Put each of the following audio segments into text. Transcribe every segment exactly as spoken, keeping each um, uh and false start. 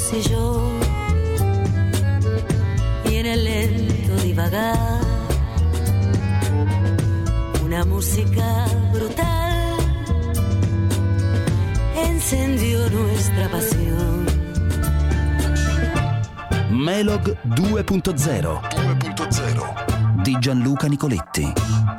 fossi yo y en el lento divagar una música brutal encendió nuestra pasión. Melog due punto zero di Gianluca Nicoletti.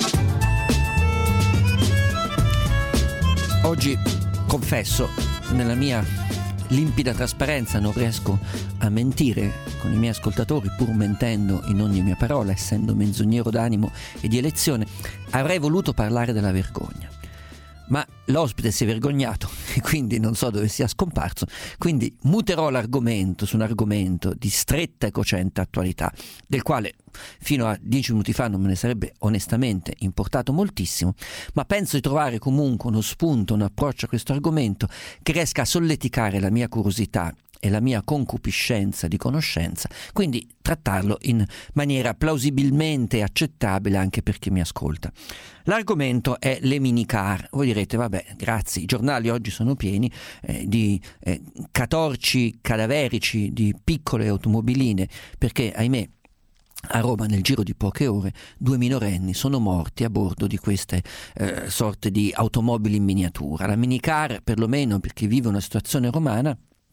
Oggi confesso, nella mia limpida trasparenza non riesco a mentire con i miei ascoltatori, pur mentendo in ogni mia parola, essendo menzognero d'animo e di elezione. Avrei voluto parlare della vergogna, ma l'ospite si è vergognato e quindi non so dove sia scomparso, quindi muterò l'argomento su un argomento di stretta e cocente attualità, del quale fino a dieci minuti fa non me ne sarebbe onestamente importato moltissimo, ma penso di trovare comunque uno spunto, un approccio a questo argomento che riesca a solleticare la mia curiosità e la mia concupiscenza di conoscenza, quindi trattarlo in maniera plausibilmente accettabile anche per chi mi ascolta. L'argomento è le minicar. Voi direte, vabbè, grazie, i giornali oggi sono pieni eh, di eh, catorci cadaverici di piccole automobiline, perché ahimè a Roma nel giro di poche ore due minorenni sono morti a bordo di queste eh, sorte di automobili in miniatura. La minicar, perlomeno per chi vive una situazione romana,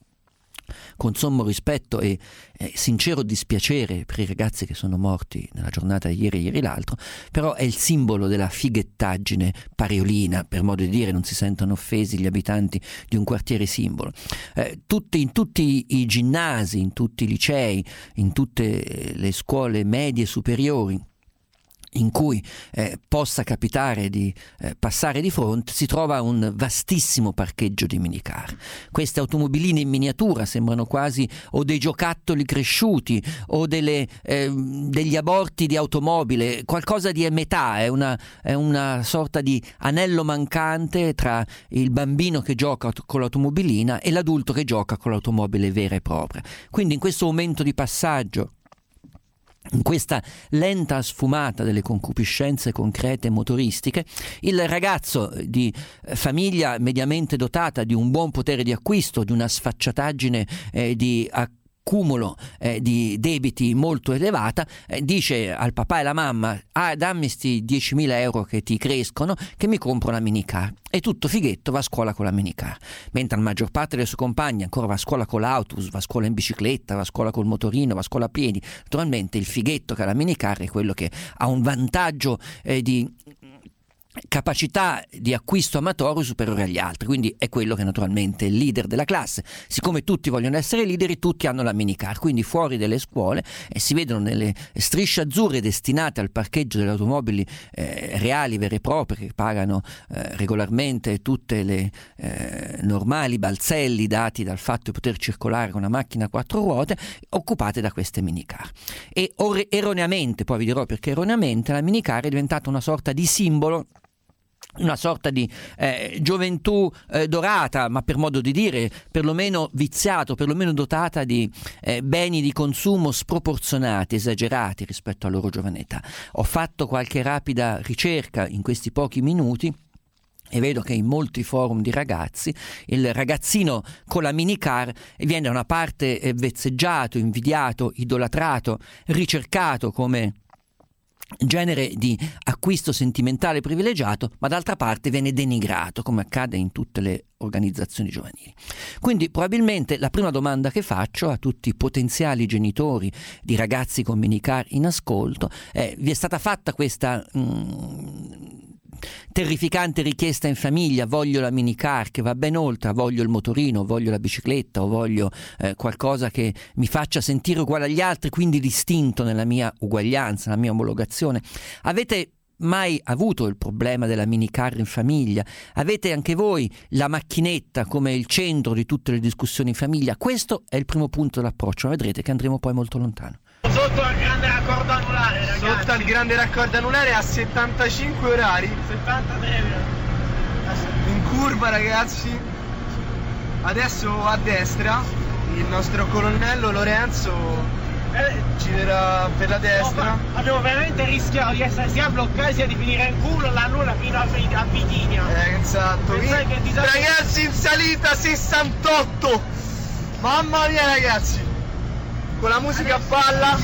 con sommo rispetto e eh, sincero dispiacere per i ragazzi che sono morti nella giornata di ieri e ieri l'altro, però è il simbolo della fighettaggine pariolina, per modo di dire, non si sentono offesi gli abitanti di un quartiere simbolo. Eh, tutti, in tutti i ginnasi, in tutti i licei, in tutte le scuole medie e superiori in cui eh, possa capitare di eh, passare di fronte, si trova un vastissimo parcheggio di minicar. Queste automobiline in miniatura sembrano quasi o dei giocattoli cresciuti o delle, eh, degli aborti di automobile, qualcosa di metà, è una, è una sorta di anello mancante tra il bambino che gioca con l'automobilina e l'adulto che gioca con l'automobile vera e propria. Quindi in questo momento di passaggio, in questa lenta sfumata delle concupiscenze concrete e motoristiche, il ragazzo di famiglia mediamente dotata di un buon potere di acquisto, di una sfacciataggine eh, di accumulo eh, di debiti molto elevata, eh, dice al papà e alla mamma: ah, dammi sti diecimila euro che ti crescono che mi compro una minicar. E tutto fighetto va a scuola con la minicar, mentre la maggior parte delle sue compagne ancora va a scuola con l'autobus, va a scuola in bicicletta, va a scuola col motorino, va a scuola a piedi. Naturalmente il fighetto che ha la minicar è quello che ha un vantaggio eh, di capacità di acquisto amatorio superiore agli altri, quindi è quello che naturalmente è il leader della classe. Siccome tutti vogliono essere leader, tutti hanno la minicar, quindi fuori dalle scuole eh, si vedono nelle strisce azzurre destinate al parcheggio delle automobili eh, reali, vere e proprie, che pagano eh, regolarmente tutte le eh, normali balzelli dati dal fatto di poter circolare con una macchina a quattro ruote, occupate da queste minicar. E or- erroneamente, poi vi dirò perché erroneamente, la minicar è diventata una sorta di simbolo, una sorta di eh, gioventù eh, dorata, ma per modo di dire perlomeno viziato, perlomeno dotata di eh, beni di consumo sproporzionati, esagerati rispetto alla loro giovane età. Ho fatto qualche rapida ricerca in questi pochi minuti e vedo che in molti forum di ragazzi il ragazzino con la minicar viene da una parte eh, vezzeggiato, invidiato, idolatrato, ricercato come genere di acquisto sentimentale privilegiato, ma d'altra parte viene denigrato, come accade in tutte le organizzazioni giovanili. Quindi probabilmente la prima domanda che faccio a tutti i potenziali genitori di ragazzi con minicar in ascolto è: vi è stata fatta questa mh, terrificante richiesta in famiglia? Voglio la minicar che va ben oltre, voglio il motorino, voglio la bicicletta o voglio eh, qualcosa che mi faccia sentire uguale agli altri, quindi distinto nella mia uguaglianza, nella mia omologazione. Avete mai avuto il problema della minicar in famiglia? Avete anche voi la macchinetta come il centro di tutte le discussioni in famiglia? Questo è il primo punto dell'approccio, vedrete che andremo poi molto lontano. Sotto al grande raccordo anulare, ragazzi. Sotto al grande raccordo anulare a settantacinque orari. settantatré in curva, ragazzi. Adesso a destra il nostro colonnello Lorenzo eh, ci darà per la destra. No, abbiamo veramente rischiato di essere sia bloccati sia di finire in culo la luna fino a, a Vitigna. Eh, esatto. Che disastro... Ragazzi, in salita sessantotto. Mamma mia ragazzi, con la musica a palla.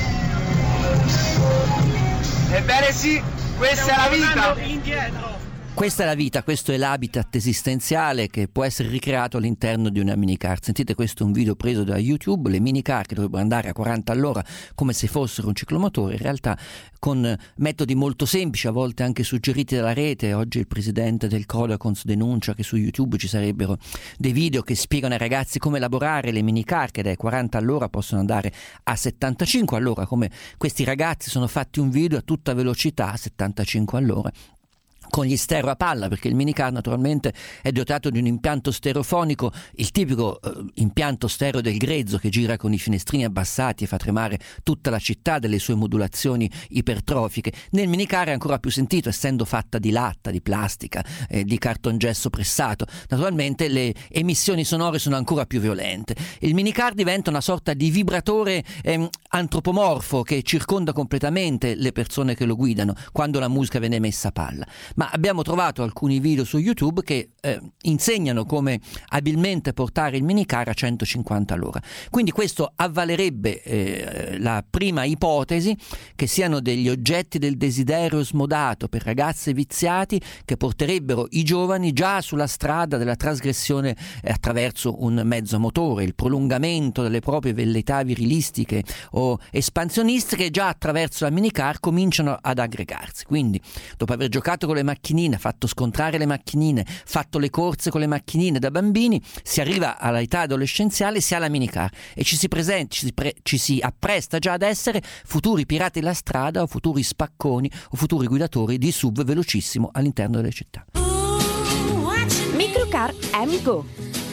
Ebbene sì, questa è la vita. Indietro. Questa è la vita, questo è l'habitat esistenziale che può essere ricreato all'interno di una minicar. Sentite, questo è un video preso da YouTube, le minicar che dovrebbero andare a quaranta all'ora come se fossero un ciclomotore, in realtà con metodi molto semplici, a volte anche suggeriti dalla rete. Oggi il presidente del Codacons denuncia che su YouTube ci sarebbero dei video che spiegano ai ragazzi come elaborare le minicar che dai quaranta all'ora possono andare a settantacinque all'ora, come questi ragazzi sono fatti un video a tutta velocità a settantacinque all'ora. Con gli stereo a palla, perché il minicar naturalmente è dotato di un impianto stereofonico, il tipico eh, impianto stereo del grezzo che gira con i finestrini abbassati e fa tremare tutta la città delle sue modulazioni ipertrofiche. Nel minicar è ancora più sentito, essendo fatta di latta, di plastica, eh, di cartongesso pressato. Naturalmente le emissioni sonore sono ancora più violente. Il minicar diventa una sorta di vibratore eh, antropomorfo che circonda completamente le persone che lo guidano quando la musica viene messa a palla. Ma abbiamo trovato alcuni video su YouTube che eh, insegnano come abilmente portare il minicar a centocinquanta all'ora. Quindi questo avvalerebbe eh, la prima ipotesi che siano degli oggetti del desiderio smodato per ragazze viziati che porterebbero i giovani già sulla strada della trasgressione eh, attraverso un mezzo a motore, il prolungamento delle proprie velleità virilistiche o espansionistiche già attraverso la minicar cominciano ad aggregarsi. Quindi dopo aver giocato con le macchinine, fatto scontrare le macchinine, fatto le corse con le macchinine da bambini, si arriva all'età adolescenziale, si ha la minicar e ci si presenta, ci si, pre, ci si appresta già ad essere futuri pirati della strada o futuri spacconi o futuri guidatori di sub velocissimo all'interno delle città. Microcar M Go.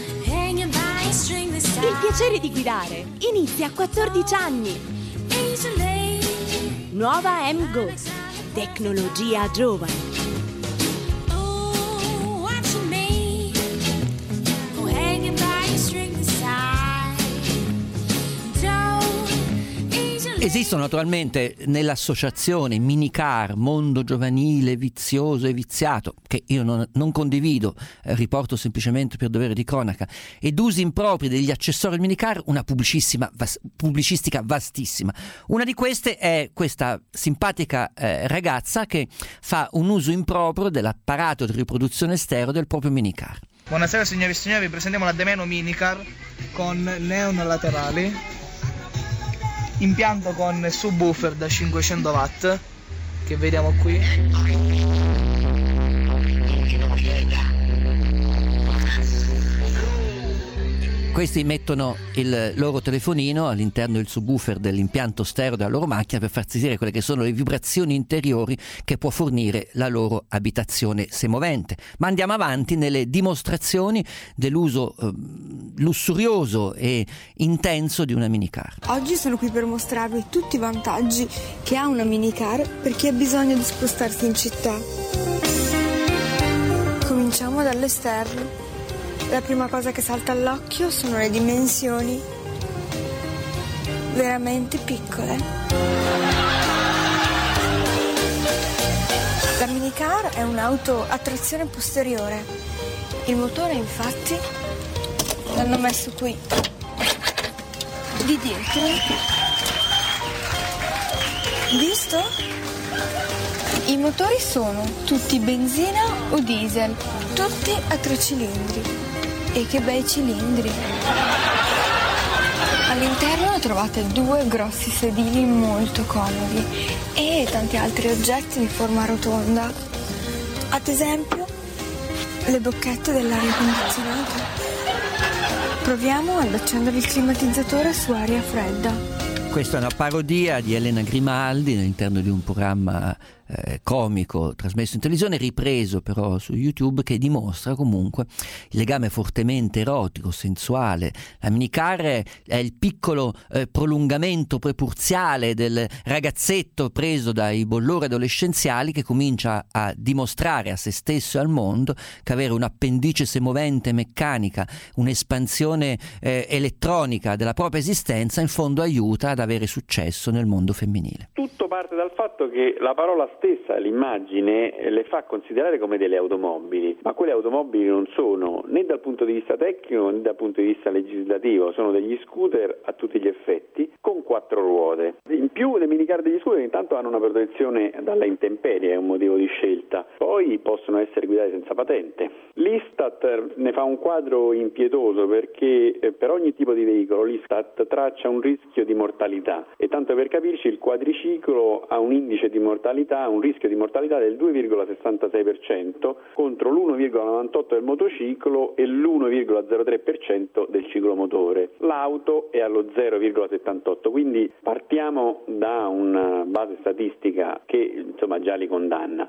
Il piacere di guidare inizia a quattordici anni. Nuova M Go. Tecnologia giovane. Esistono naturalmente nell'associazione Minicar Mondo Giovanile Vizioso e Viziato, che io non, non condivido, eh, riporto semplicemente per dovere di cronaca, ed usi impropri degli accessori del minicar, una pubblicissima, vas, pubblicistica vastissima. Una di queste è questa simpatica eh, ragazza che fa un uso improprio dell'apparato di riproduzione stereo del proprio minicar. Buonasera signori e signori, vi presentiamo la Demeno Minicar con neon laterali, impianto con subwoofer da cinquecento watt che vediamo qui. Questi mettono il loro telefonino all'interno del subwoofer dell'impianto stereo della loro macchina per far sentire quelle che sono le vibrazioni interiori che può fornire la loro abitazione semovente. Ma andiamo avanti nelle dimostrazioni dell'uso eh, lussurioso e intenso di una minicar. Oggi sono qui per mostrarvi tutti i vantaggi che ha una minicar per chi ha bisogno di spostarsi in città. Cominciamo dall'esterno. La prima cosa che salta all'occhio sono le dimensioni veramente piccole. La minicar è un'auto a trazione posteriore. Il motore infatti l'hanno messo qui di dietro. Visto? I motori sono tutti benzina o diesel, tutti a tre cilindri. E che bei cilindri! All'interno trovate due grossi sedili molto comodi e tanti altri oggetti di forma rotonda. Ad esempio, le bocchette dell'aria condizionata. Proviamo ad accendere il climatizzatore su aria fredda. Questa è una parodia di Elena Grimaldi all'interno di un programma eh, comico trasmesso in televisione, ripreso però su YouTube, che dimostra comunque il legame fortemente erotico, sensuale. La minicar è, è il piccolo eh, prolungamento prepurziale del ragazzetto preso dai bollori adolescenziali che comincia a dimostrare a se stesso e al mondo che avere un'appendice semovente meccanica, un'espansione eh, elettronica della propria esistenza in fondo aiuta ad avere successo nel mondo femminile. Tutto parte dal fatto che la parola stessa l'immagine le fa considerare come delle automobili, ma quelle automobili non sono né dal punto di vista tecnico né dal punto di vista legislativo, sono degli scooter a tutti gli effetti con quattro ruote. In più le minicar degli scooter intanto hanno una protezione dalla intemperie, è un motivo di scelta, poi possono essere guidate senza patente. L'Istat ne fa un quadro impietoso perché per ogni tipo di veicolo l'Istat traccia un rischio di mortalità e tanto per capirci il quadriciclo ha un indice di mortalità, un rischio di mortalità del due virgola sessantasei per cento contro l'uno virgola novantotto per cento del motociclo e l'uno virgola zero tre per cento del ciclomotore. L'auto è allo zero virgola settantotto, quindi partiamo da una base statistica che insomma già li condanna.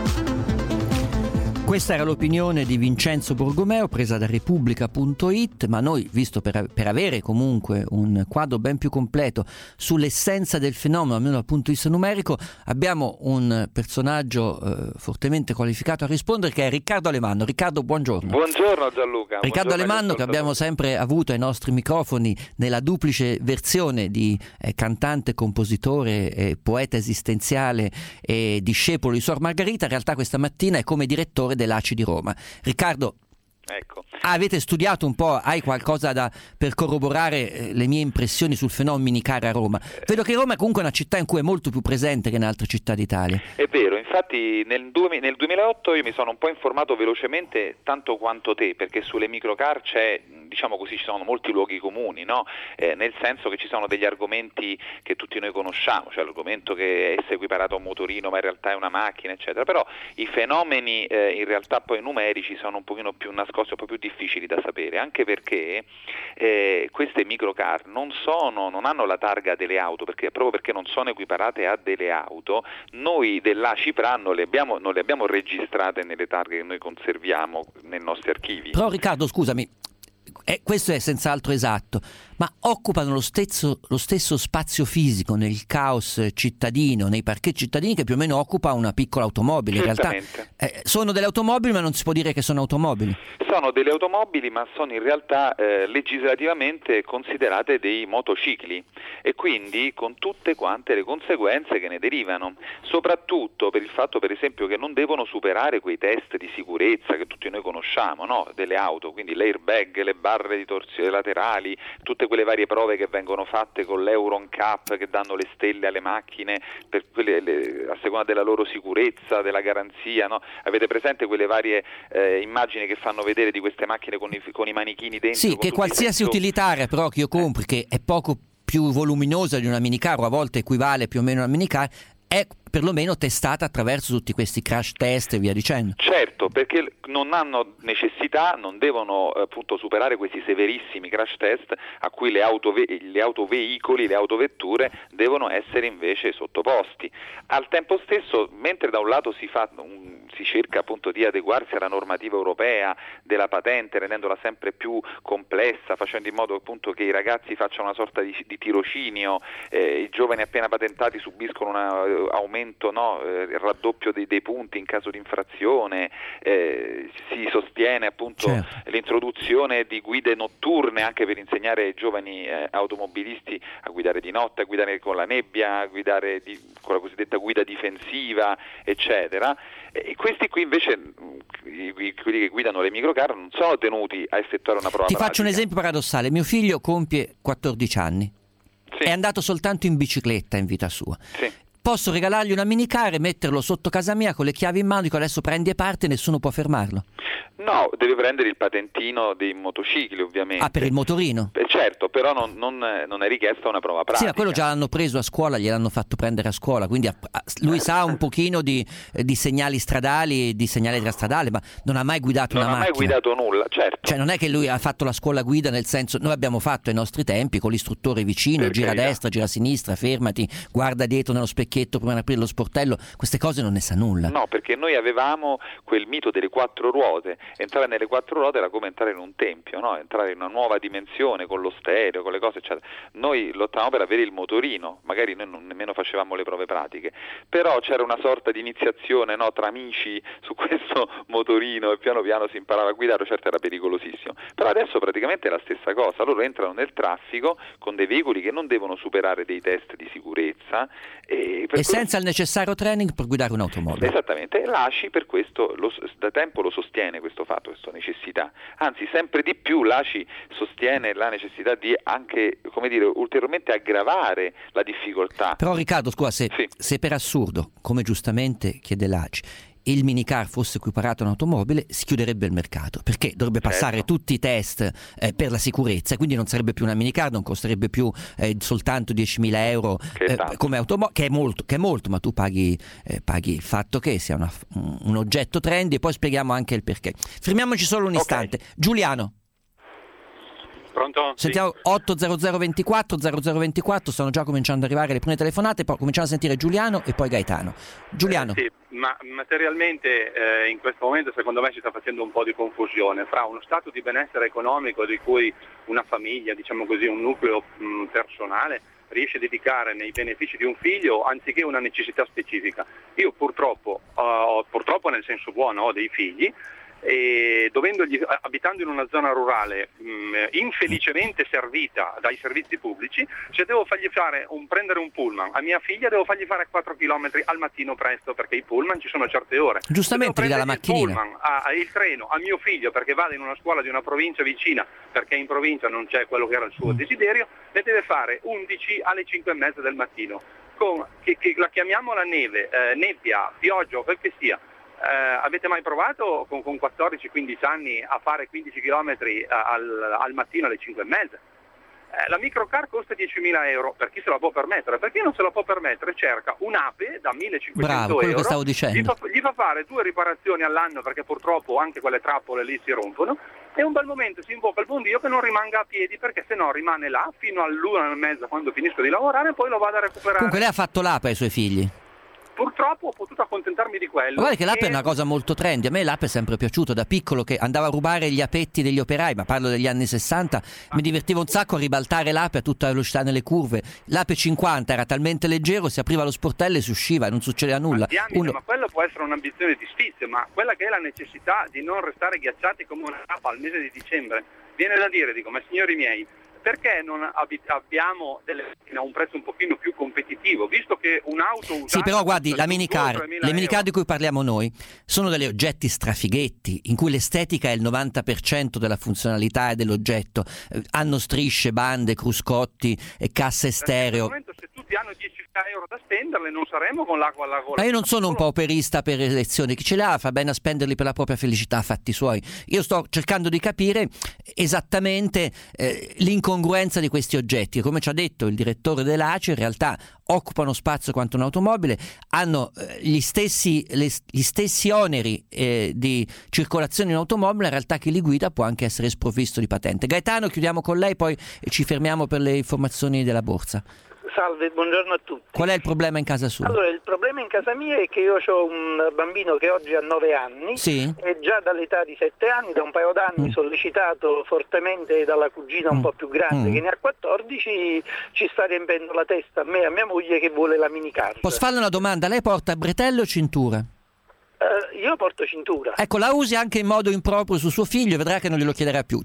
Questa era l'opinione di Vincenzo Borgomeo presa da Repubblica punto it, ma noi, visto per, per avere comunque un quadro ben più completo sull'essenza del fenomeno, almeno dal punto di vista numerico, abbiamo un personaggio eh, fortemente qualificato a rispondere, che è Riccardo Alemanno. Riccardo, buongiorno. Buongiorno Gianluca. Riccardo buongiorno Alemanno, che abbiamo sempre avuto ai nostri microfoni nella duplice versione di eh, cantante, compositore, eh, poeta esistenziale e discepolo di Suor Margherita, in realtà questa mattina è come direttore dell'A C I di Roma. Riccardo, ecco. avete studiato un po', hai qualcosa da, per corroborare eh, le mie impressioni sul fenomeno minicar a Roma? Vedo che Roma è comunque una città in cui è molto più presente che in altre città d'Italia. È vero, infatti nel, nel duemilaotto io mi sono un po' informato velocemente, tanto quanto te, perché sulle microcar c'è, diciamo così, ci sono molti luoghi comuni, no? Eh, nel senso che ci sono degli argomenti che tutti noi conosciamo, cioè l'argomento che è equiparato a un motorino ma in realtà è una macchina, eccetera, però i fenomeni eh, in realtà poi numerici sono un pochino più nascosti, un po' più difficili da sapere, anche perché eh, queste microcar non sono, non hanno la targa delle auto, perché proprio perché non sono equiparate a delle auto, noi dell'A C I P R A non le abbiamo, non le abbiamo registrate nelle targhe che noi conserviamo nei nostri archivi. Però Riccardo, scusami, eh, questo è senz'altro esatto, ma occupano lo stesso, lo stesso spazio fisico nel caos cittadino, nei parcheggi cittadini, che più o meno occupa una piccola automobile. In realtà eh, sono delle automobili, ma non si può dire che sono automobili. Sono delle automobili, ma sono in realtà eh, legislativamente considerate dei motocicli, e quindi con tutte quante le conseguenze che ne derivano, soprattutto per il fatto, per esempio, che non devono superare quei test di sicurezza che tutti noi conosciamo, no? Delle auto, quindi l'airbag, le barre di torsione laterali, tutte quelle varie prove che vengono fatte con l'Euro N C A P, che danno le stelle alle macchine per quelle, le, a seconda della loro sicurezza, della garanzia, no? Avete presente quelle varie eh, immagini che fanno vedere di queste macchine con i, con i manichini dentro? Sì, che qualsiasi utilitaria però che io compri, che è poco più voluminosa di una minicar, o a volte equivale più o meno a una minicar, è perlomeno testata attraverso tutti questi crash test e via dicendo. Certo, perché non hanno necessità, non devono appunto superare questi severissimi crash test a cui le, autove- gli autoveicoli, le autovetture devono essere invece sottoposti. Al tempo stesso, mentre da un lato si fa un, si cerca appunto di adeguarsi alla normativa europea della patente, rendendola sempre più complessa, facendo in modo appunto che i ragazzi facciano una sorta di, di tirocinio, eh, i giovani appena patentati subiscono un aumento, no, eh, il raddoppio dei, dei punti in caso di infrazione, eh, si sostiene appunto certo. l'introduzione di guide notturne anche per insegnare ai giovani eh, automobilisti a guidare di notte, a guidare con la nebbia, a guidare di, con la cosiddetta guida difensiva, eccetera. E questi qui invece, i, quelli che guidano le microcar, non sono tenuti a effettuare una prova Ti pratica. faccio un esempio paradossale: mio figlio compie quattordici anni, sì. È andato soltanto in bicicletta in vita sua. Sì. Posso regalargli una minicar e metterlo sotto casa mia con le chiavi in mano, dico adesso prendi e parte e nessuno può fermarlo? No, deve prendere il patentino dei motocicli, ovviamente. Ah, per il motorino? Eh, certo, però non, non, non è richiesta una prova pratica. Sì, ma quello già l'hanno preso a scuola, gliel'hanno fatto prendere a scuola, quindi a, a, lui sa un pochino di, eh, di segnali stradali e di segnali extrastradali, ma non ha mai guidato non una macchina. Non ha mai guidato nulla, certo. Cioè non è che lui ha fatto la scuola guida, nel senso, noi abbiamo fatto ai nostri tempi con l'istruttore vicino, per gira carità. a destra, gira a sinistra, fermati, guarda dietro nello specchietto prima di aprire lo sportello, queste cose non ne sa nulla. No, perché noi avevamo quel mito delle quattro ruote, entrare nelle quattro ruote era come entrare in un tempio, no? Entrare in una nuova dimensione con lo stereo, con le cose eccetera. Noi lottavamo per avere il motorino, magari noi non nemmeno facevamo le prove pratiche, però c'era una sorta di iniziazione, no, tra amici su questo motorino e piano piano si imparava a guidare, certo era pericolosissimo, però adesso praticamente è la stessa cosa, loro entrano nel traffico con dei veicoli che non devono superare dei test di sicurezza e l'A C I per e senza il necessario training per guidare un'automobile. Esattamente, l'A C I per questo lo, da tempo lo sostiene questo fatto, questa necessità, anzi sempre di più l'A C I sostiene la necessità di anche, come dire, ulteriormente aggravare la difficoltà. Però Riccardo, scusa, se, sì. se per assurdo, come giustamente chiede l'A C I, il minicar fosse equiparato a un'automobile, si chiuderebbe il mercato, perché dovrebbe passare certo. tutti i test eh, per la sicurezza, quindi non sarebbe più una minicar, non costerebbe più eh, soltanto diecimila euro eh, come automobile, che è molto, che è molto, ma tu paghi, eh, paghi il fatto che sia una, un, un oggetto trendy, e poi spieghiamo anche il perché. Fermiamoci solo un istante. Okay. Giuliano. Pronto? Sentiamo. Sì. otto zero zero ventiquattro zero zero ventiquattro, stanno già cominciando ad arrivare le prime telefonate, poi cominciamo a sentire Giuliano e poi Gaetano. Giuliano. Eh, sì, ma materialmente eh, in questo momento secondo me si sta facendo un po' di confusione fra uno stato di benessere economico di cui una famiglia, diciamo così, un nucleo mh, personale riesce a dedicare nei benefici di un figlio anziché una necessità specifica. Io purtroppo, uh, purtroppo nel senso buono, ho dei figli e dovendogli, abitando in una zona rurale mh, infelicemente servita dai servizi pubblici, se devo fargli fare un, prendere un pullman a mia figlia devo fargli fare quattro chilometri al mattino presto, perché i pullman ci sono certe ore. Giustamente gli dà la macchinina. Il pullman, a, a, il treno a mio figlio perché vada in una scuola di una provincia vicina, perché in provincia non c'è quello che era il suo mm. desiderio, ne deve fare undici alle cinque e mezza del mattino, con, che, che la chiamiamo la neve, eh, nebbia, pioggia o quel che sia. Eh, avete mai provato con, con quattordici quindici anni a fare quindici chilometri al, al mattino alle cinque e mezza? Eh, la microcar costa diecimila euro per chi se la può permettere. Per chi non se la può permettere cerca un'ape da millecinquecento Bravo, quello euro, che stavo dicendo. Gli, fa, gli fa fare due riparazioni all'anno perché purtroppo anche quelle trappole lì si rompono, e un bel momento si invoca il buon Dio che non rimanga a piedi, perché se no rimane là fino all'una e mezza quando finisco di lavorare e poi lo vado a recuperare. Comunque lei ha fatto l'ape ai suoi figli? Purtroppo ho potuto accontentarmi di quello. Guarda che l'ape e... è una cosa molto trendy. A me l'ape è sempre piaciuto da piccolo, che andavo a rubare gli apetti degli operai, ma parlo degli anni sessanta. Ah. Mi divertivo un sacco a ribaltare l'ape a tutta velocità nelle curve. L'ape cinquanta era talmente leggero, si apriva lo sportello e si usciva e non succedeva nulla. Ma, diamine, Uno... ma quello può essere un'ambizione di sfizio, ma quella che è la necessità di non restare ghiacciati come una capa al mese di dicembre, viene da dire, dico, ma signori miei, perché non abbiamo delle macchine a un prezzo un pochino più competitivo, visto che un'auto usata... Sì, però guardi, la minicar, le minicar di cui parliamo noi sono degli oggetti strafighetti, in cui l'estetica è il novanta per cento della funzionalità e dell'oggetto. Eh, hanno strisce, bande, cruscotti, e casse stereo. Momento, se tutti hanno diecimila euro da spenderle, non saremo con l'acqua alla gola. Ma io non sono un pauperista per elezioni, chi ce l'ha fa bene a spenderli per la propria felicità, fatti suoi. Io sto cercando di capire esattamente eh, l'incongruenza di questi oggetti. Come ci ha detto il direttore dell'A C I, in realtà occupano spazio quanto un'automobile, hanno eh, gli stessi le, gli stessi oneri eh, di circolazione in automobile. In realtà chi li guida può anche essere sprovvisto di patente. Gaetano, chiudiamo con lei, poi ci fermiamo per le informazioni della borsa. Salve, buongiorno a tutti. Qual è il problema in casa sua? Allora, il problema in casa mia è che io ho un bambino che oggi ha nove anni, sì? E già dall'età di sette anni, da un paio d'anni, mm. sollecitato fortemente dalla cugina un mm. po' più grande mm. che ne ha quattordici, ci sta riempendo la testa a me e a mia moglie che vuole la minicar. Posso farle una domanda? Lei porta bretelle o cintura? Uh, io porto cintura. Ecco, la usi anche in modo improprio su suo figlio e vedrà che non glielo chiederà più.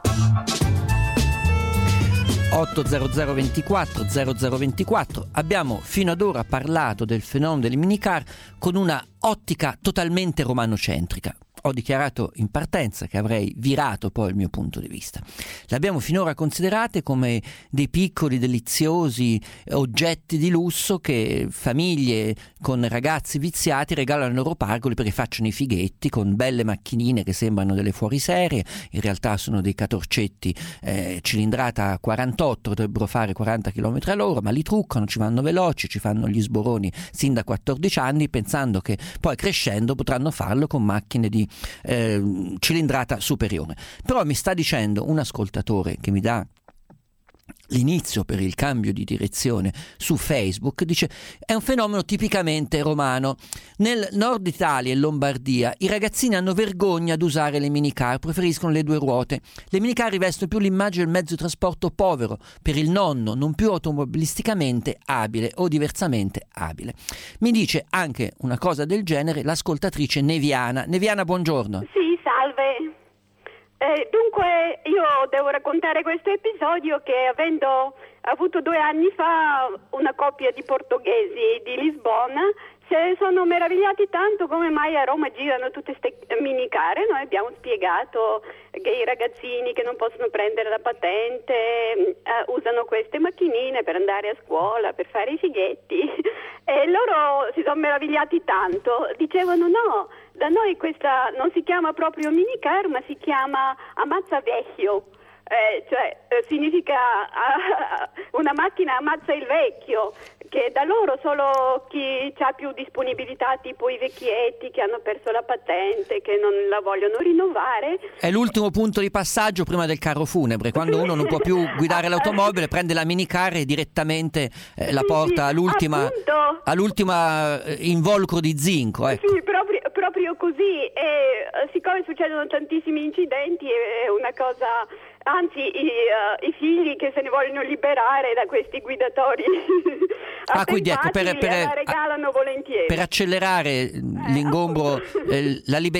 otto zero zero ventiquattro zero zero ventiquattro. Abbiamo fino ad ora parlato del fenomeno delle minicar con una ottica totalmente romanocentrica. Ho dichiarato in partenza che avrei virato poi il mio punto di vista. Le abbiamo finora considerate come dei piccoli, deliziosi oggetti di lusso che famiglie con ragazzi viziati regalano ai loro pargoli perché facciano i fighetti con belle macchinine che sembrano delle fuoriserie. In realtà sono dei catorcetti eh, cilindrata quarantotto, dovrebbero fare quaranta chilometri all'ora, ma li truccano, ci vanno veloci, ci fanno gli sboroni sin da quattordici anni, pensando che poi crescendo potranno farlo con macchine di Eh, cilindrata superiore. Però mi sta dicendo un ascoltatore che mi dà l'inizio per il cambio di direzione su Facebook, dice è un fenomeno tipicamente romano. Nel nord Italia e Lombardia i ragazzini hanno vergogna ad usare le minicar, preferiscono le due ruote. Le minicar rivestono più l'immagine del mezzo di trasporto povero per il nonno, non più automobilisticamente abile o diversamente abile. Mi dice anche una cosa del genere l'ascoltatrice Neviana. Neviana, buongiorno. Sì, salve. Eh, dunque io devo raccontare questo episodio che avendo avuto due anni fa una coppia di portoghesi di Lisbona si sono meravigliati tanto come mai a Roma girano tutte queste minicare. Noi abbiamo spiegato che i ragazzini che non possono prendere la patente eh, usano queste macchinine per andare a scuola, per fare i fighetti e loro si sono meravigliati tanto, dicevano no, da noi questa non si chiama proprio minicar ma si chiama ammazza vecchio. Eh, cioè eh, significa ah, una macchina ammazza il vecchio, che da loro solo chi ha più disponibilità, tipo i vecchietti che hanno perso la patente, che non la vogliono rinnovare. È l'ultimo punto di passaggio prima del carro funebre, quando uno non può più guidare l'automobile, prende la minicar e direttamente eh, la porta sì, all'ultima, all'ultima eh, involucro di zinco. Ecco. Sì, proprio, proprio così. E siccome succedono tantissimi incidenti, è una cosa... Anzi, i, uh, i figli che se ne vogliono liberare da questi guidatori ah, quindi ecco, per, per, la regalano volentieri. Per accelerare l'ingombro, eh, la, libe,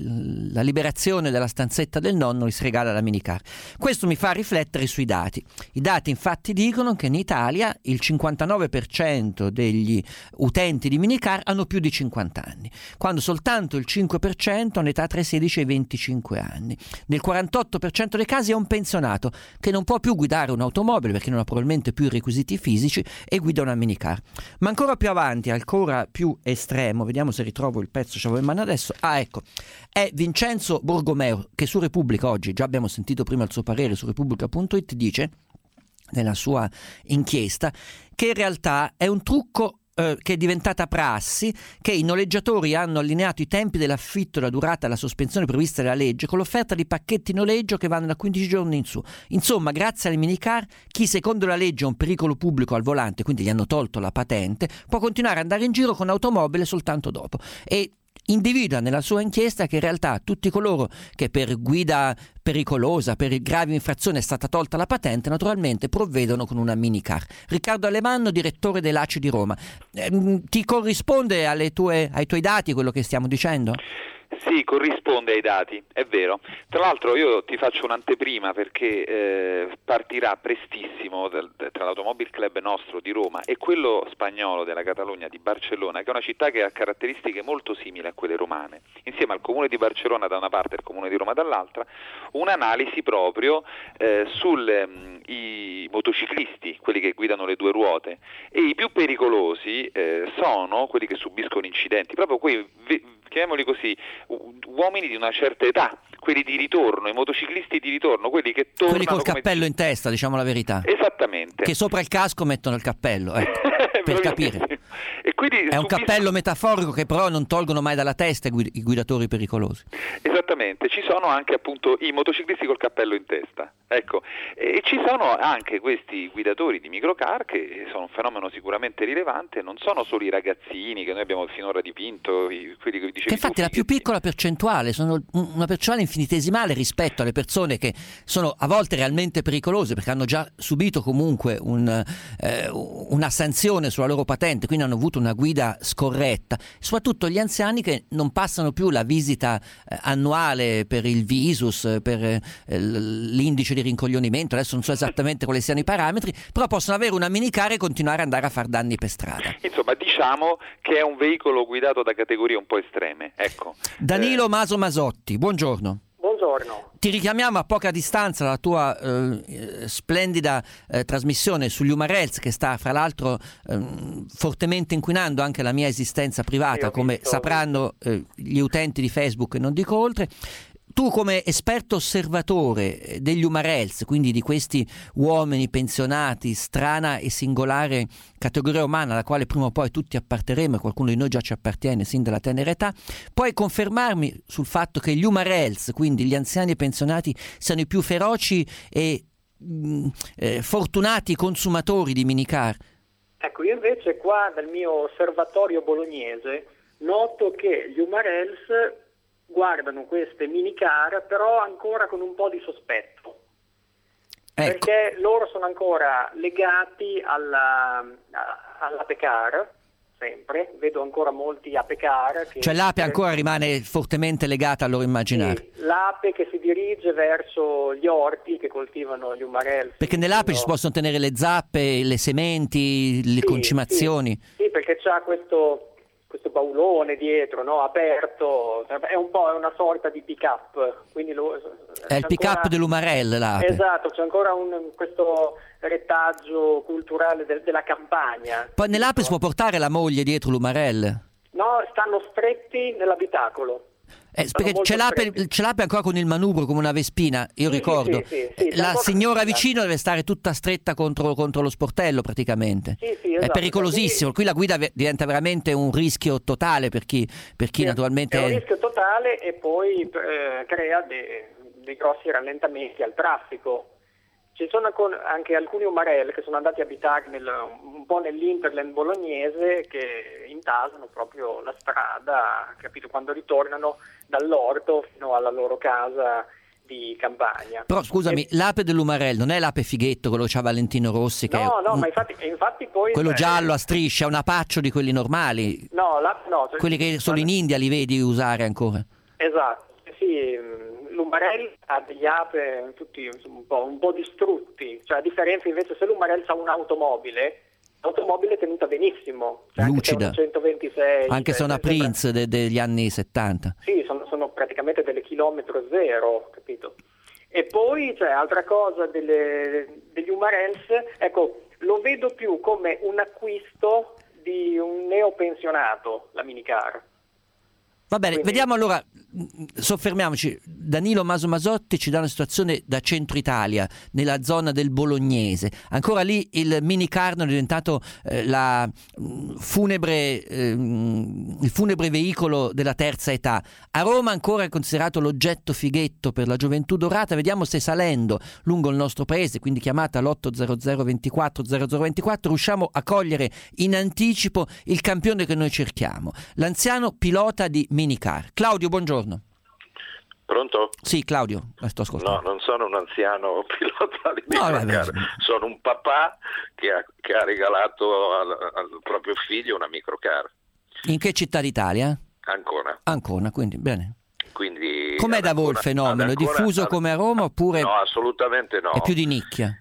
la liberazione della stanzetta del nonno, si regala la minicar. Questo mi fa riflettere sui dati. I dati infatti dicono che in Italia il cinquantanove per cento degli utenti di minicar hanno più di cinquanta anni, quando soltanto il cinque per cento hanno età tra i sedici e i venticinque anni. Nel quarantotto per cento dei casi è un pensionato che non può più guidare un'automobile perché non ha probabilmente più i requisiti fisici e guida una minicar. Ma ancora più avanti, ancora più estremo, vediamo se ritrovo il pezzo, ce l'avevo in mano adesso. Ah, ecco, è Vincenzo Borgomeo che su Repubblica oggi, già abbiamo sentito prima il suo parere su Repubblica punto it, dice nella sua inchiesta che in realtà è un trucco Eh, che è diventata prassi, che i noleggiatori hanno allineato i tempi dell'affitto e la durata della sospensione prevista dalla legge con l'offerta di pacchetti noleggio che vanno da quindici giorni in su. Insomma, grazie alle minicar, chi secondo la legge è un pericolo pubblico al volante, quindi gli hanno tolto la patente, può continuare ad andare in giro con automobile soltanto dopo. E individua nella sua inchiesta che in realtà tutti coloro che per guida pericolosa, per gravi infrazioni è stata tolta la patente, naturalmente provvedono con una minicar. Riccardo Alemanno, direttore dell'A C I di Roma, eh, ti corrisponde alle tue, ai tuoi dati quello che stiamo dicendo? Sì, corrisponde ai dati, è vero. Tra l'altro io ti faccio un'anteprima perché eh, partirà prestissimo tra l'Automobile Club nostro di Roma e quello spagnolo della Catalogna di Barcellona, che è una città che ha caratteristiche molto simili a quelle romane, insieme al comune di Barcellona da una parte e al comune di Roma dall'altra, un'analisi proprio eh, sui motociclisti, quelli che guidano le due ruote, e i più pericolosi eh, sono quelli che subiscono incidenti, proprio quei, chiamiamoli così, uomini di una certa età, quelli di ritorno, i motociclisti di ritorno, quelli che tornano... Quelli col cappello come... in testa, diciamo la verità. Esattamente. Che sopra il casco mettono il cappello, ecco, per capire. E quindi è un subiscono... cappello metaforico che però non tolgono mai dalla testa i guidatori pericolosi. Esattamente, ci sono anche appunto i motociclisti col cappello in testa, ecco, e ci sono anche questi guidatori di microcar che sono un fenomeno sicuramente rilevante, non sono solo i ragazzini che noi abbiamo finora dipinto, quelli che dicevi che infatti è la più piccola percentuale, sono una percentuale infinitesimale rispetto alle persone che sono a volte realmente pericolose perché hanno già subito comunque un, eh, una sanzione sulla loro patente, quindi hanno avuto una guida scorretta, soprattutto gli anziani che non passano più la visita eh, annuale per il visus, per eh, l'indice di rincoglionimento, adesso non so esattamente quali siano i parametri, però possono avere una minicar e continuare ad andare a far danni per strada. Insomma, diciamo che è un veicolo guidato da categorie un po' estreme, ecco. Danilo eh... Maso Masotti, buongiorno. Buongiorno. Ti richiamiamo a poca distanza dalla tua eh, splendida eh, trasmissione sugli U M A R E L S, che sta fra l'altro eh, fortemente inquinando anche la mia esistenza privata, come visto. sapranno eh, gli utenti di Facebook e non dico oltre. Tu come esperto osservatore degli U M A R E L S, quindi di questi uomini pensionati, strana e singolare categoria umana alla quale prima o poi tutti apparteremo, e qualcuno di noi già ci appartiene sin dalla tenera età, puoi confermarmi sul fatto che gli U M A R E L S, quindi gli anziani e pensionati, siano i più feroci e mh, eh, fortunati consumatori di minicar? Ecco, io invece qua dal mio osservatorio bolognese noto che gli U M A R E L S guardano queste minicar però ancora con un po' di sospetto, ecco. Perché loro sono ancora legati alla, alla Pecar, sempre, vedo ancora molti ape car. Che cioè l'ape ancora rimane fortemente legata al loro immaginario. Sì, l'ape che si dirige verso gli orti che coltivano gli umarelsi. Perché nell'ape no. ci si possono tenere le zappe, le sementi, le sì, concimazioni. Sì, sì, perché c'ha questo... questo baulone dietro, no? Aperto, è un po' una sorta di pick-up. Quindi lo, è il pick-up ancora... dell'umarell, l'ape. Esatto, c'è ancora un, questo retaggio culturale de, della campagna. Poi nell'ape si può portare la moglie dietro l'umarell? No, stanno stretti nell'abitacolo. Eh, perché c'è l'ape, c'è l'ape ancora con il manubrio come una vespina, io sì, ricordo. Sì, sì, sì, la signora vicino deve stare tutta stretta contro, contro lo sportello praticamente. Sì, sì, esatto. È pericolosissimo, qui la guida diventa veramente un rischio totale per chi, per chi sì, naturalmente... È un rischio totale e poi eh, crea dei, dei grossi rallentamenti al traffico. Ci sono con anche alcuni umarell che sono andati a abitare nel, un po' nell'hinterland bolognese che intasano proprio la strada, capito, quando ritornano dall'orto fino alla loro casa di campagna. Però scusami, e... l'ape dell'umarell non è l'ape fighetto, quello che c'ha Valentino Rossi? Che no, è no, un... ma infatti, infatti poi... Quello eh... giallo a striscia, un apaccio di quelli normali. No, la... no cioè... quelli che solo in India li vedi usare ancora. Esatto, sì, l'umarell ha degli ape tutti un po', un po' distrutti, cioè a differenza invece se l'umarell ha un'automobile, l'automobile è tenuta benissimo, cioè lucida, anche se è una centoventisei, anche se è una Prince de- degli anni settanta. Sì, sono, sono praticamente delle chilometro zero, capito? E poi c'è altra cosa delle, degli umarells, ecco, lo vedo più come un acquisto di un neopensionato, la minicar. Va bene, Quindi... vediamo allora, soffermiamoci. Danilo Maso Masotti ci dà una situazione da centro Italia, nella zona del Bolognese. Ancora lì il minicarno è diventato eh, la mh, funebre, eh, il funebre veicolo della terza età. A Roma ancora è considerato l'oggetto fighetto per la gioventù dorata. Vediamo se salendo lungo il nostro paese, quindi chiamata all'otto zero zero ventiquattro zero zero ventiquattro, riusciamo a cogliere in anticipo il campione che noi cerchiamo, l'anziano pilota di minicar. Claudio, buongiorno. Pronto? Sì, Claudio, la sto ascoltando. No, non sono un anziano pilota di no, microcar, sono un papà che ha, che ha regalato al, al proprio figlio una microcar. In che città d'Italia? Ancona. Ancona, quindi bene. Quindi com'è da voi il fenomeno? È diffuso come a Roma oppure? No, assolutamente no. È più di nicchia?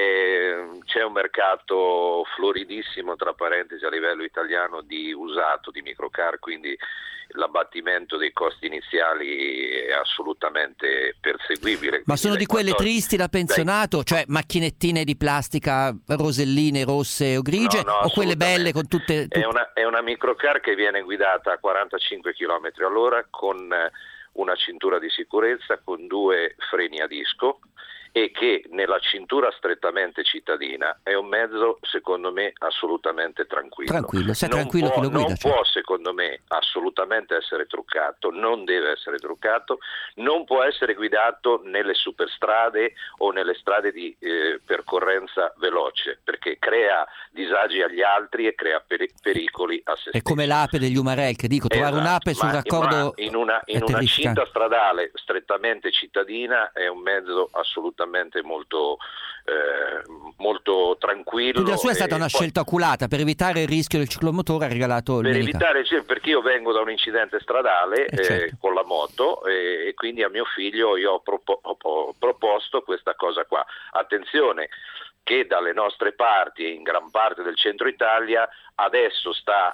E c'è un mercato floridissimo, tra parentesi, a livello italiano di usato di microcar, quindi l'abbattimento dei costi iniziali è assolutamente perseguibile. Ma sono di quelle quattordici tristi da pensionato, Beh, cioè macchinettine di plastica roselline rosse o grigie, no, no, o quelle belle con tutte, tutte... È una, è una microcar che viene guidata a quarantacinque chilometri all'ora con una cintura di sicurezza, con due freni a disco, e che nella cintura strettamente cittadina è un mezzo secondo me assolutamente tranquillo. Tranquillo, sei non tranquillo può, chi lo guida. Non cioè. può secondo me assolutamente essere truccato, non deve essere truccato, non può essere guidato nelle superstrade o nelle strade di eh, percorrenza veloce, perché crea disagi agli altri e crea peri- pericoli a se stesso. È come l'ape degli umarell, che dico, trovare esatto, un'ape sul ma, raccordo ma in una, in una cinta stradale strettamente cittadina è un mezzo assolutamente molto eh, molto tranquillo. Quindi la sua è stata una poi, scelta oculata per evitare il rischio del ciclomotore, ha regalato il per minicar. evitare, perché io vengo da un incidente stradale eh, certo. eh, con la moto e, e quindi a mio figlio io ho, propo, ho proposto questa cosa qua. Attenzione che dalle nostre parti e in gran parte del centro Italia adesso sta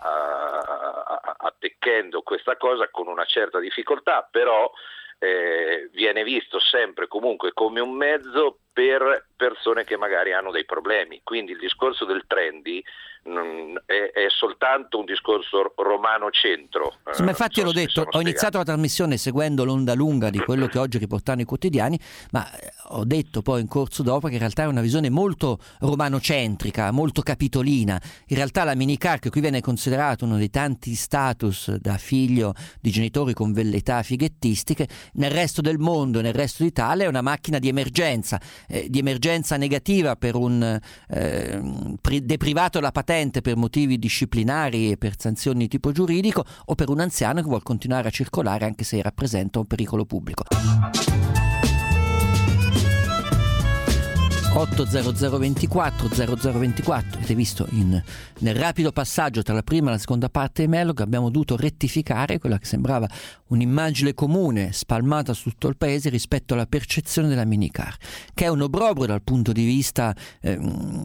uh, attecchendo questa cosa con una certa difficoltà, però Eh, viene visto sempre comunque come un mezzo per persone che magari hanno dei problemi, quindi il discorso del trendy mh, è, è soltanto un discorso romano centro. Sì, ma infatti io l'ho detto, ho iniziato la trasmissione seguendo l'onda lunga di quello che oggi riportano i quotidiani, ma ho detto poi in corso dopo che in realtà è una visione molto romanocentrica, molto capitolina. In realtà la minicar, che qui viene considerato uno dei tanti status da figlio di genitori con velleità fighettistiche, nel resto del mondo, nel resto d'Italia è una macchina di emergenza, eh, di emergenza negativa per un eh, pri- deprivato della patente per motivi disciplinari e per sanzioni di tipo giuridico, o per un anziano che vuole continuare a circolare anche se rappresenta un pericolo pubblico. otto zero zero ventiquattro zero zero ventiquattro. Avete visto in, nel rapido passaggio tra la prima e la seconda parte di Melog abbiamo dovuto rettificare quella che sembrava un'immagine comune spalmata su tutto il paese rispetto alla percezione della minicar, che è un obbrobrio dal punto di vista eh,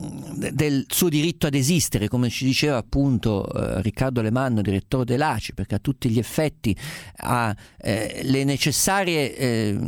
del suo diritto ad esistere, come ci diceva appunto eh, Riccardo Alemanno, direttore dell'A C I, perché a tutti gli effetti ha eh, le necessarie eh,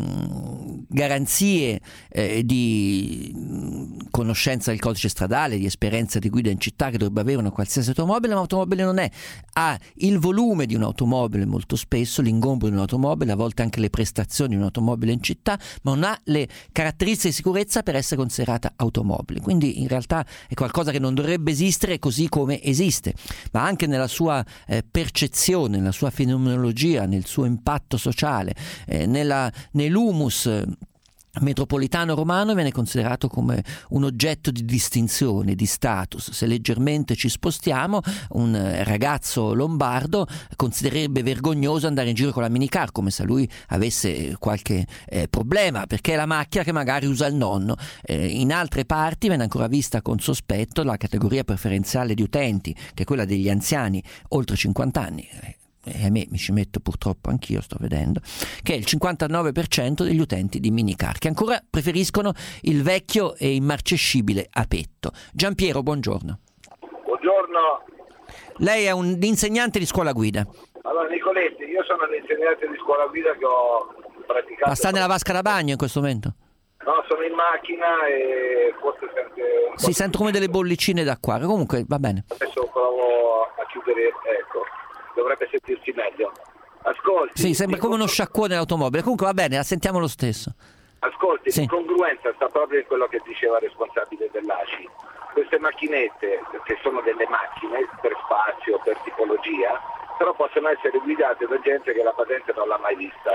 garanzie eh, di conoscenza del codice stradale, di esperienza di guida in città che dovrebbe avere una qualsiasi automobile, ma l'automobile non è, ha il volume di un'automobile molto spesso, l'ingombro di un'automobile, a volte anche le prestazioni di un'automobile in città, ma non ha le caratteristiche di sicurezza per essere considerata automobile. Quindi in realtà è qualcosa che non dovrebbe esistere così come esiste, ma anche nella sua eh, percezione, nella sua fenomenologia, nel suo impatto sociale, eh, nella, nell'humus eh, metropolitano romano viene considerato come un oggetto di distinzione, di status. Se leggermente ci spostiamo, un ragazzo lombardo considererebbe vergognoso andare in giro con la minicar, come se lui avesse qualche eh, problema, perché è la macchina che magari usa il nonno. Eh, in altre parti viene ancora vista con sospetto la categoria preferenziale di utenti, che è quella degli anziani oltre cinquanta anni. E a me mi ci metto purtroppo anch'io, sto vedendo, che è il cinquantanove per cento degli utenti di minicar, che ancora preferiscono il vecchio e immarcescibile a petto. Giampiero, buongiorno. Buongiorno. Lei è un insegnante di scuola guida. Allora Nicoletti, io sono un insegnante di scuola guida che ho praticato... Ma sta nella vasca da bagno in questo momento? No, sono in macchina e forse sente... Si sente come delle bollicine d'acquario, comunque va bene. Adesso provo a chiudere, ecco. Dovrebbe sentirsi meglio. Ascolti. Sì, sembra come uno sciacquone dell'automobile. Comunque va bene, la sentiamo lo stesso. Ascolti, sì. L'incongruenza sta proprio in quello che diceva il responsabile dell'A C I. Queste macchinette, che sono delle macchine per spazio, per tipologia, però possono essere guidate da gente che la patente non l'ha mai vista.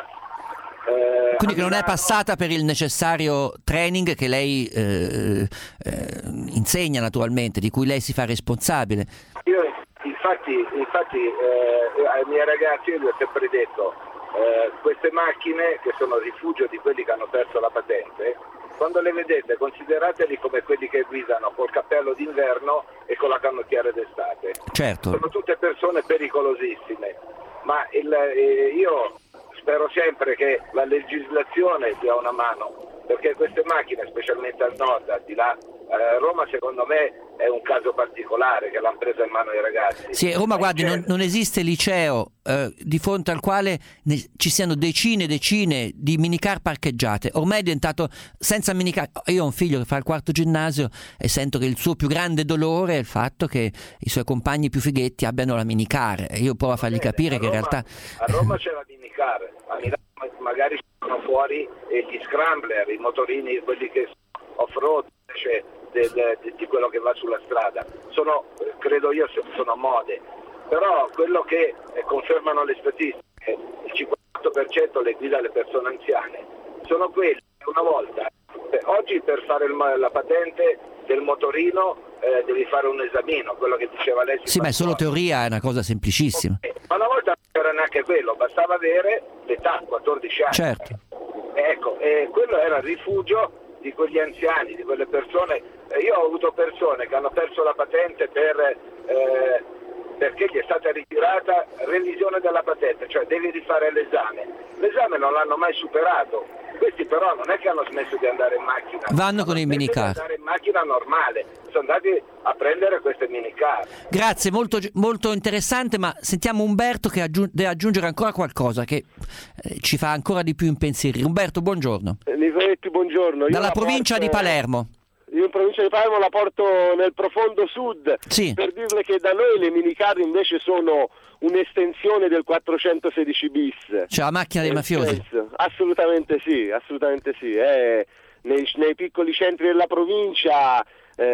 Eh, Quindi che non è passata per il necessario training che lei eh, eh, insegna naturalmente, di cui lei si fa responsabile. Io infatti, infatti eh, ai miei ragazzi io gli ho sempre detto eh, queste macchine che sono rifugio di quelli che hanno perso la patente, quando le vedete considerateli come quelli che guidano col cappello d'inverno e con la canottiera d'estate. Certo. Sono tutte persone pericolosissime, ma il, eh, io spero sempre che la legislazione dia una mano, perché queste macchine, specialmente al nord, al di là, eh, Roma secondo me è un caso particolare che l'hanno presa in mano i ragazzi. Sì, Roma, guardi, non, non esiste liceo eh, di fronte al quale ne, ci siano decine e decine di minicar parcheggiate. Ormai è diventato senza minicar. Io ho un figlio che fa il quarto ginnasio e sento che il suo più grande dolore è il fatto che i suoi compagni più fighetti abbiano la minicar. E io provo a fargli capire a che Roma, in realtà... A Roma c'è la minicar, a Milano magari sono fuori e gli scrambler, i motorini, quelli che off-road, cioè del, de, di quello che va sulla strada. Sono, credo io, sono mode. Però quello che eh, confermano le statistiche, il cinquantotto per cento le guida le persone anziane, sono quelli che una volta, eh, oggi per fare il, la patente del motorino eh, devi fare un esamino, quello che diceva lei. Sì, ma è solo teoria, è una cosa semplicissima. Okay. Ma una volta non era neanche quello, bastava avere l'età, quattordici anni. Certo. Ecco, e quello era il rifugio di quegli anziani, di quelle persone. Io ho avuto persone che hanno perso la patente per, eh, perché gli è stata ritirata revisione della patente, cioè devi rifare l'esame. L'esame non l'hanno mai superato. Questi però non è che hanno smesso di andare in macchina. Vanno con i minicar. Di andare in macchina normale, sono andati a prendere queste minicar. Grazie, molto, molto interessante, ma sentiamo Umberto che aggiung- deve aggiungere ancora qualcosa che eh, ci fa ancora di più impensierire. Umberto, buongiorno. Nicoletti, buongiorno. Io Dalla provincia porto... di Palermo. Io in provincia di Palermo la porto nel profondo sud, sì. Per dirle che da noi le minicar invece sono un'estensione del quattrocentosedici bis. Cioè la macchina dei mafiosi. Senso, assolutamente sì, assolutamente sì. Eh, nei, nei piccoli centri della provincia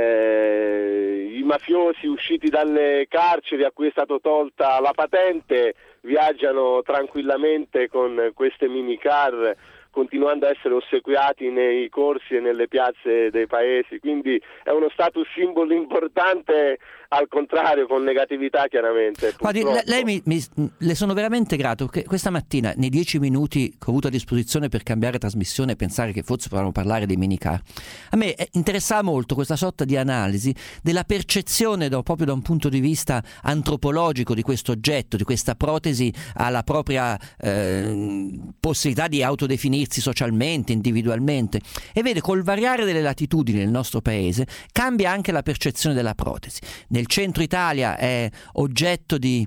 eh, i mafiosi usciti dalle carceri a cui è stata tolta la patente viaggiano tranquillamente con queste minicar continuando a essere ossequiati nei corsi e nelle piazze dei paesi, quindi è uno status symbol importante, al contrario, con negatività chiaramente. Guardi, le- lei mi, mi, le sono veramente grato, che questa mattina nei dieci minuti che ho avuto a disposizione per cambiare trasmissione e pensare che forse potevamo parlare dei minicar, a me interessava molto questa sorta di analisi della percezione da, proprio da un punto di vista antropologico di questo oggetto, di questa protesi alla propria eh, possibilità di autodefinirsi socialmente, individualmente, e vede col variare delle latitudini nel nostro paese cambia anche la percezione della protesi. Nel centro Italia è oggetto di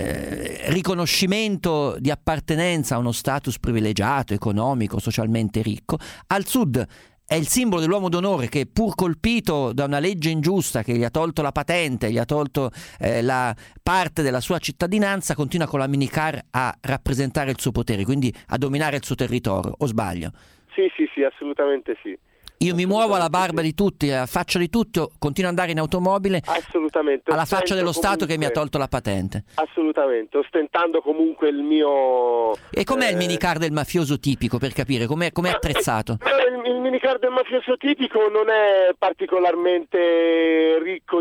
eh, riconoscimento di appartenenza a uno status privilegiato, economico, socialmente ricco. Al sud è il simbolo dell'uomo d'onore che, pur colpito da una legge ingiusta che gli ha tolto la patente, gli ha tolto eh, la parte della sua cittadinanza, continua con la minicar a rappresentare il suo potere, quindi a dominare il suo territorio. O sbaglio? Sì, sì, sì, assolutamente sì. Io mi muovo alla barba di tutti, alla faccia di tutti, continuo ad andare in automobile assolutamente, alla faccia dello comunque, Stato che mi ha tolto la patente. Assolutamente, ostentando comunque il mio... E com'è eh... il minicar del mafioso tipico, per capire, com'è, com'è attrezzato? Il, il minicar del mafioso tipico non è particolarmente ricco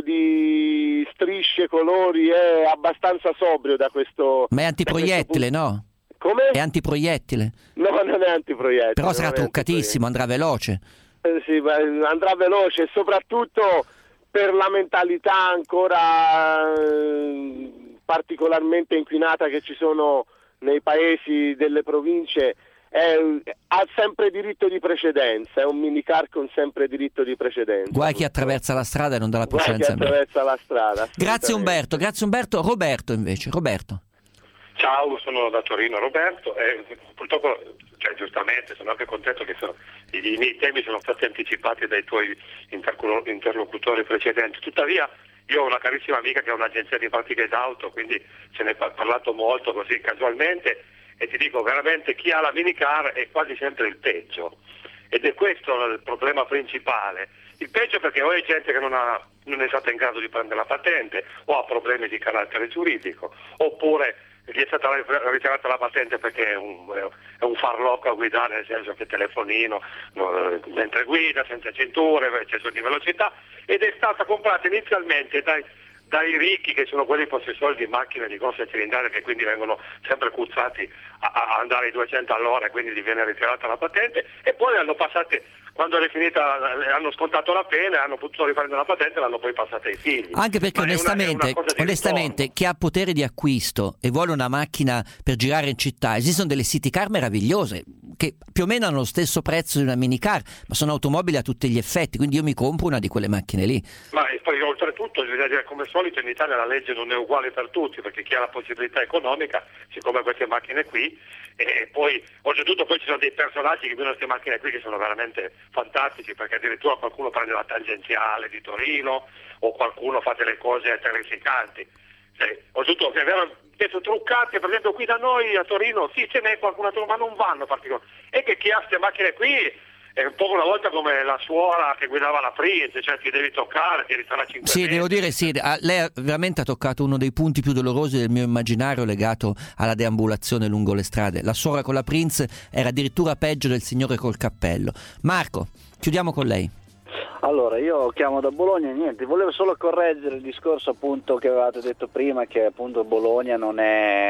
di strisce, colori, è abbastanza sobrio da questo... Ma è antiproiettile, no? Come? È antiproiettile? No, non è antiproiettile. Però sarà truccatissimo, andrà veloce. Eh, sì, andrà veloce e soprattutto per la mentalità ancora eh, particolarmente inquinata che ci sono nei paesi delle province, è, ha sempre diritto di precedenza, è un minicar con sempre diritto di precedenza. Guai chi attraversa la strada e non dà la Guai precedenza. chi attraversa la strada. Grazie Umberto, grazie Umberto. Roberto invece, Roberto. Ciao, sono da Torino Roberto e purtroppo, cioè, giustamente, sono anche contento che sono, i, i miei temi sono stati anticipati dai tuoi interlocutori precedenti. Tuttavia io ho una carissima amica che ha un'agenzia di pratiche d'auto, quindi ce ne è parlato molto così casualmente, e ti dico veramente chi ha la minicar è quasi sempre il peggio, ed è questo il problema principale. Il peggio perché o è gente che non, ha, non è stata in grado di prendere la patente o ha problemi di carattere giuridico, oppure gli è stata ritirata la patente perché è un, è un farlocco a guidare, nel senso che telefonino no, mentre guida, senza cinture, eccesso di velocità, ed è stata comprata inizialmente dai, dai ricchi, che sono quelli possessori di macchine di grossa cilindrata, che quindi vengono sempre cuzzati a, a andare ai duecento all'ora, e quindi gli viene ritirata la patente, e poi hanno passate, quando è finita, hanno scontato la pena, hanno potuto riprendere la patente e l'hanno poi passata ai figli. Anche perché Ma onestamente, è una, è una onestamente chi ha potere di acquisto e vuole una macchina per girare in città, esistono delle city car meravigliose che più o meno hanno lo stesso prezzo di una minicar, ma sono automobili a tutti gli effetti, quindi io mi compro una di quelle macchine lì. Ma poi oltretutto, come al solito in Italia la legge non è uguale per tutti, perché chi ha la possibilità economica si compra queste macchine qui, e poi oltretutto poi ci sono dei personaggi che guidano queste macchine qui che sono veramente fantastici, perché addirittura qualcuno prende la tangenziale di Torino o qualcuno fa delle cose terrificanti. Cioè, oltretutto è vero, detto truccati, per esempio qui da noi a Torino sì ce n'è qualcuno, ma non vanno particolarmente. E che chi ha queste macchine qui è un po' una volta come la suora che guidava la Prince, cioè ti devi toccare, ti restare a cinque Sì, metri. devo dire sì, lei veramente ha toccato uno dei punti più dolorosi del mio immaginario legato alla deambulazione lungo le strade. La suora con la Prince era addirittura peggio del signore col cappello. Marco, chiudiamo con lei. Allora, io chiamo da Bologna e niente, volevo solo correggere il discorso appunto che avevate detto prima, che appunto Bologna non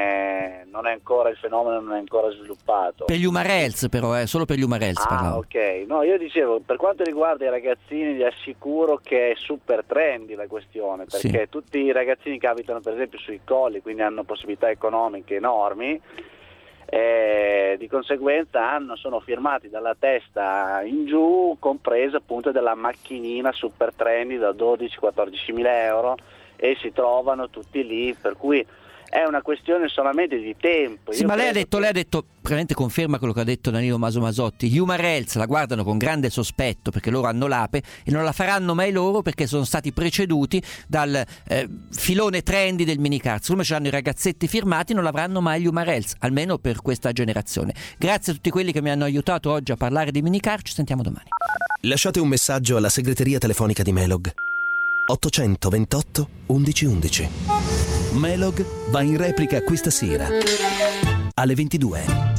è, non è ancora, il fenomeno non è ancora sviluppato. Per gli Umarels però, eh, solo per gli Umarels Ah, parlavo. ok. No, io dicevo, per quanto riguarda i ragazzini vi assicuro che è super trendy la questione, perché Sì. tutti i ragazzini che abitano per esempio sui colli, quindi hanno possibilità economiche enormi, e di conseguenza hanno, sono firmati dalla testa in giù, compresa appunto della macchinina super trendy da dodici quattordici mila euro, e si trovano tutti lì, per cui è una questione solamente di tempo. Sì, Io ma lei ha credo detto, che- lei ha detto, praticamente conferma quello che ha detto Danilo Maso Masotti, gli Umarels la guardano con grande sospetto perché loro hanno l'ape e non la faranno mai loro perché sono stati preceduti dal eh, filone trendy del minicar. Siccome ce l'hanno i ragazzetti firmati, non l'avranno mai gli Umarels, almeno per questa generazione. Grazie a tutti quelli che mi hanno aiutato oggi a parlare di minicar, ci sentiamo domani. Lasciate un messaggio alla segreteria telefonica di Melog ottocentoventotto undici undici. Melog va in replica questa sera alle ventidue.